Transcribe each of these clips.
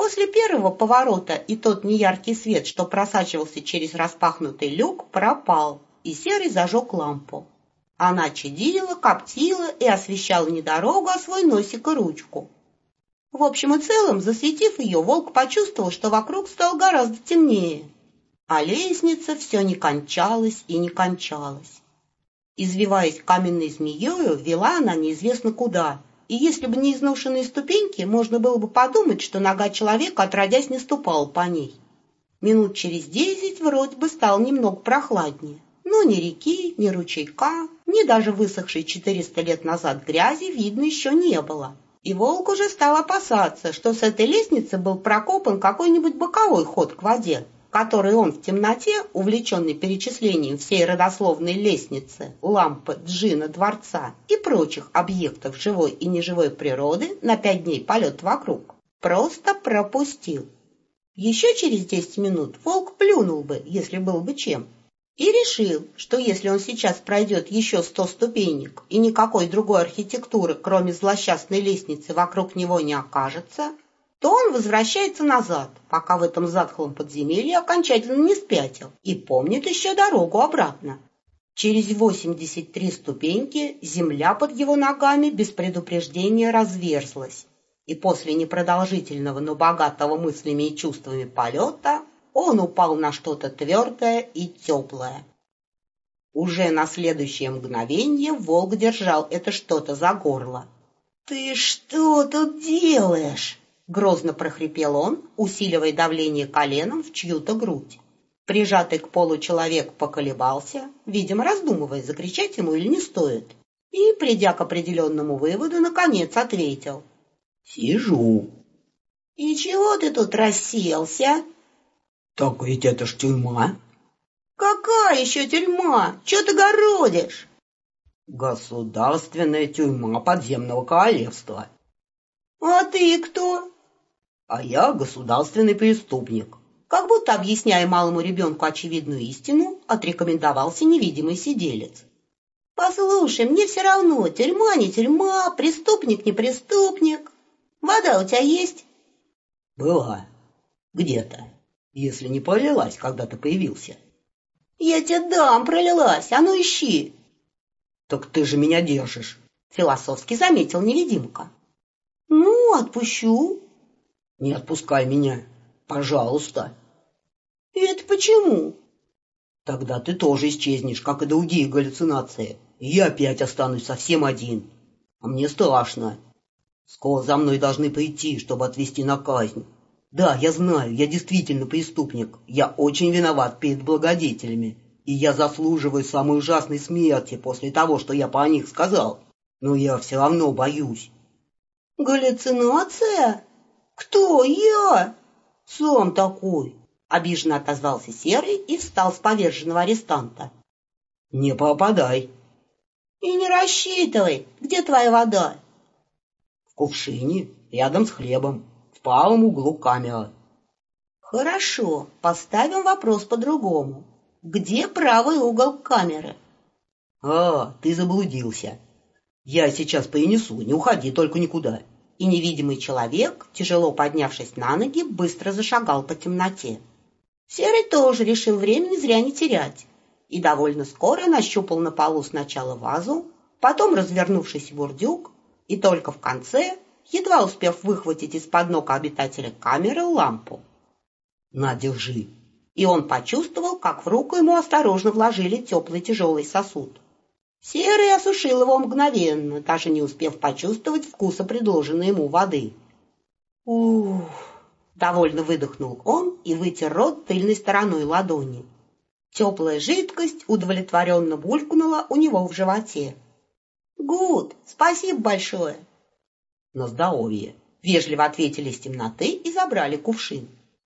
После первого поворота и тот неяркий свет, что просачивался через распахнутый люк, пропал, и Серый зажег лампу. Она чадила, коптила и освещала не дорогу, а свой носик и ручку. В общем и целом, засветив ее, волк почувствовал, что вокруг стало гораздо темнее, а лестница все не кончалась и не кончалась. Извиваясь каменной змеёю, вела она неизвестно куда, и если бы не изношенные ступеньки, можно было бы подумать, что нога человека отродясь не ступала по ней. Минут через 10 вроде бы стало немного прохладнее, но ни реки, ни ручейка, ни даже высохшей 400 лет назад грязи видно еще не было. И волк уже стал опасаться, что с этой лестницы был прокопан какой-нибудь боковой ход к воде, который он в темноте, увлеченный перечислением всей родословной лестницы, лампы, джина, дворца и прочих объектов живой и неживой природы на 5 дней полет вокруг, просто пропустил. Еще через 10 минут волк плюнул бы, если был бы чем, и решил, что если он сейчас пройдет еще 100 ступенек и никакой другой архитектуры, кроме злосчастной лестницы, вокруг него не окажется, то он возвращается назад, пока в этом затхлом подземелье окончательно не спятил и помнит еще дорогу обратно. Через 83 ступеньки земля под его ногами без предупреждения разверзлась, и после непродолжительного, но богатого мыслями и чувствами полета он упал на что-то твердое и теплое. Уже на следующее мгновение волк держал это что-то за горло. «Ты что тут делаешь?» — грозно прохрипел он, усиливая давление коленом в чью-то грудь. Прижатый к полу человек поколебался, видимо, раздумывая, закричать ему или не стоит, и, придя к определенному выводу, наконец ответил: «Сижу». «И чего ты тут расселся?» «Так ведь это ж тюрьма». «Какая еще тюрьма? Че ты городишь?» «Государственная тюрьма подземного королевства». «А ты кто?» «А я государственный преступник». Как будто, объясняя малому ребенку очевидную истину, отрекомендовался невидимый сиделец. «Послушай, мне все равно, тюрьма не тюрьма, преступник не преступник. Вода у тебя есть?» «Была. Где-то. Если не пролилась, когда ты появился». «Я тебе дам, пролилась, а ну ищи». «Так ты же меня держишь», — философски заметил невидимка. «Ну, отпущу». «Не отпускай меня, пожалуйста». «Это почему?» «Тогда ты тоже исчезнешь, как и другие галлюцинации, и я опять останусь совсем один. А мне страшно. Скоро за мной должны прийти, чтобы отвезти на казнь. Да, я знаю, я действительно преступник. Я очень виноват перед благодетелями, и я заслуживаю самой ужасной смерти после того, что я про них сказал. Но я все равно боюсь». «Галлюцинация? Кто я?» «Сам такой», — обиженно отозвался Серый и встал с поверженного арестанта. «Не пропадай». «И не рассчитывай. Где твоя вода?» «В кувшине, рядом с хлебом, в правом углу камера». «Хорошо, поставим вопрос по-другому. Где правый угол камеры?» «А, ты заблудился. Я сейчас принесу, не уходи только никуда». И невидимый человек, тяжело поднявшись на ноги, быстро зашагал по темноте. Серый тоже решил времени зря не терять, и довольно скоро нащупал на полу сначала вазу, потом развернувшийся бурдюк, и только в конце, едва успев выхватить из-под ног обитателя камеры лампу. «На, держи». И он почувствовал, как в руку ему осторожно вложили теплый тяжелый сосуд. Серый осушил его мгновенно, даже не успев почувствовать вкуса предложенной ему воды. «Ух!» — довольно выдохнул он и вытер рот тыльной стороной ладони. Теплая жидкость удовлетворенно булькнула у него в животе. «Гуд, спасибо большое!» «На здоровье!» — вежливо ответили из темноты и забрали кувшин.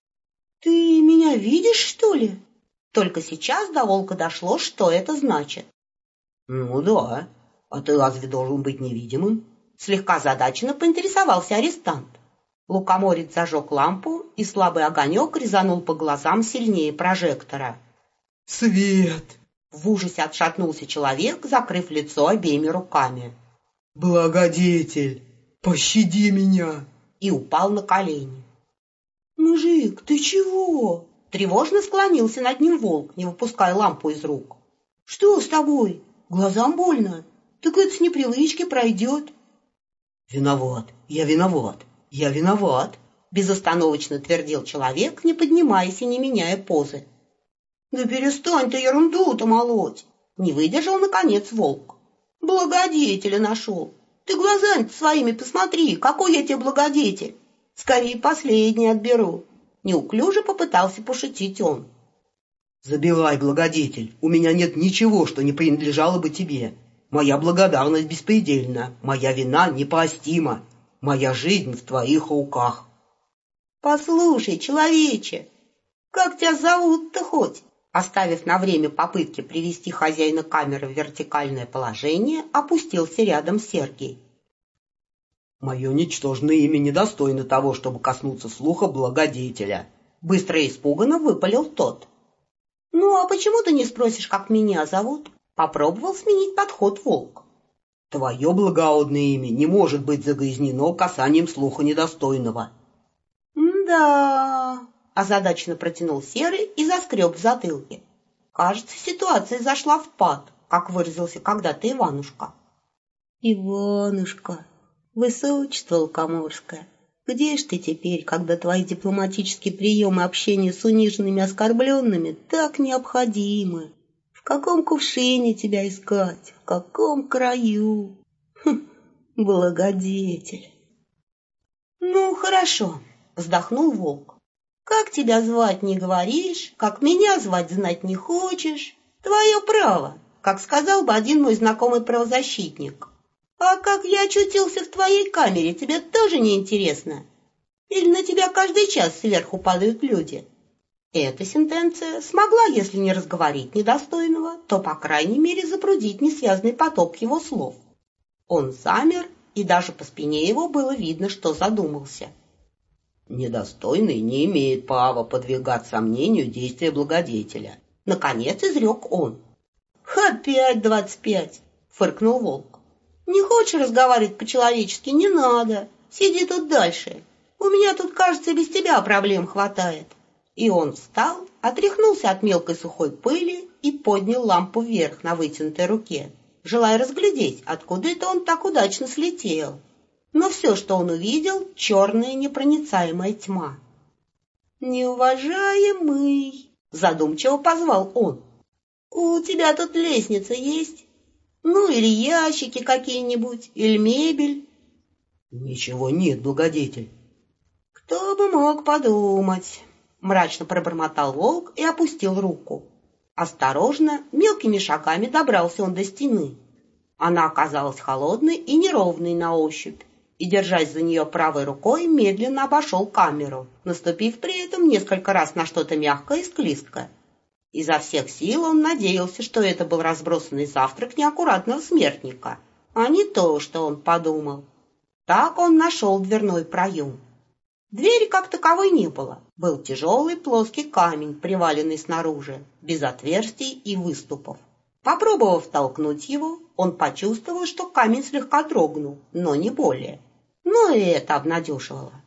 «Ты меня видишь, что ли?» Только сейчас до волка дошло, что это значит. «Ну да. А ты разве должен быть невидимым?» Слегка озадаченно поинтересовался арестант. Лукоморец зажег лампу, и слабый огонек резанул по глазам сильнее прожектора. «Свет!» В ужасе отшатнулся человек, закрыв лицо обеими руками. «Благодетель, пощади меня!» И упал на колени. «Мужик, ты чего?» Тревожно склонился над ним волк, не выпуская лампу из рук. «Что с тобой? Глазам больно? Так это с непривычки пройдет». «Виноват, я виноват, я виноват», — безостановочно твердил человек, не поднимаясь и не меняя позы. «Да перестань ты ерунду-то молоть!» — не выдержал, наконец, волк. «Благодетеля нашел! Ты глазами своими посмотри, какой я тебе благодетель! Скорее последний отберу!» Неуклюже попытался пошутить он. «Забирай, благодетель, у меня нет ничего, что не принадлежало бы тебе. Моя благодарность беспредельна, моя вина непростима, моя жизнь в твоих руках». «Послушай, человече, как тебя зовут-то хоть?» Оставив на время попытки привести хозяина камеры в вертикальное положение, опустился рядом Сергей. «Мое ничтожное имя недостойно того, чтобы коснуться слуха благодетеля», — быстро и испуганно выпалил тот. «Ну, а почему ты не спросишь, как меня зовут?» Попробовал сменить подход волк. «Твое благородное имя не может быть загрязнено касанием слуха недостойного». «Да...» — озадаченно протянул Серый и заскреб в затылке. «Кажется, ситуация зашла в пад, как выразился когда-то Иванушка». «Иванушка, высочество лукоморское, где ж ты теперь, когда твои дипломатические приемы общения с униженными оскорбленными так необходимы? В каком кувшине тебя искать? В каком краю? Благодетель!» «Ну, хорошо», — вздохнул волк. «Как тебя звать не говоришь, как меня звать знать не хочешь. Твое право, как сказал бы один мой знакомый правозащитник. А как я очутился в твоей камере, тебе тоже не интересно? Или на тебя каждый час сверху падают люди?» Эта сентенция смогла, если не разговорить недостойного, то, по крайней мере, запрудить несвязный поток его слов. Он замер, и даже по спине его было видно, что задумался. «Недостойный не имеет права подвергать сомнению действия благодетеля», — наконец изрек он. «Опять 25!» — фыркнул волк. «Не хочешь разговаривать по-человечески? Не надо. Сиди тут дальше. У меня тут, кажется, без тебя проблем хватает». И он встал, отряхнулся от мелкой сухой пыли и поднял лампу вверх на вытянутой руке, желая разглядеть, откуда это он так удачно слетел. Но все, что он увидел, черная непроницаемая тьма. «Неуважаемый!» — задумчиво позвал он. «У тебя тут лестница есть? Ну, или ящики какие-нибудь, или мебель?» «Ничего нет, благодетель». «Кто бы мог подумать!» — мрачно пробормотал волк и опустил руку. Осторожно, мелкими шагами добрался он до стены. Она оказалась холодной и неровной на ощупь, и, держась за нее правой рукой, медленно обошел камеру, наступив при этом несколько раз на что-то мягкое и склизкое. Изо всех сил он надеялся, что это был разбросанный завтрак неаккуратного смертника, а не то, что он подумал. Так он нашел дверной проем. Двери как таковой не было. Был тяжелый плоский камень, приваленный снаружи, без отверстий и выступов. Попробовав толкнуть его, он почувствовал, что камень слегка дрогнул, но не более. Но и это обнадеживало.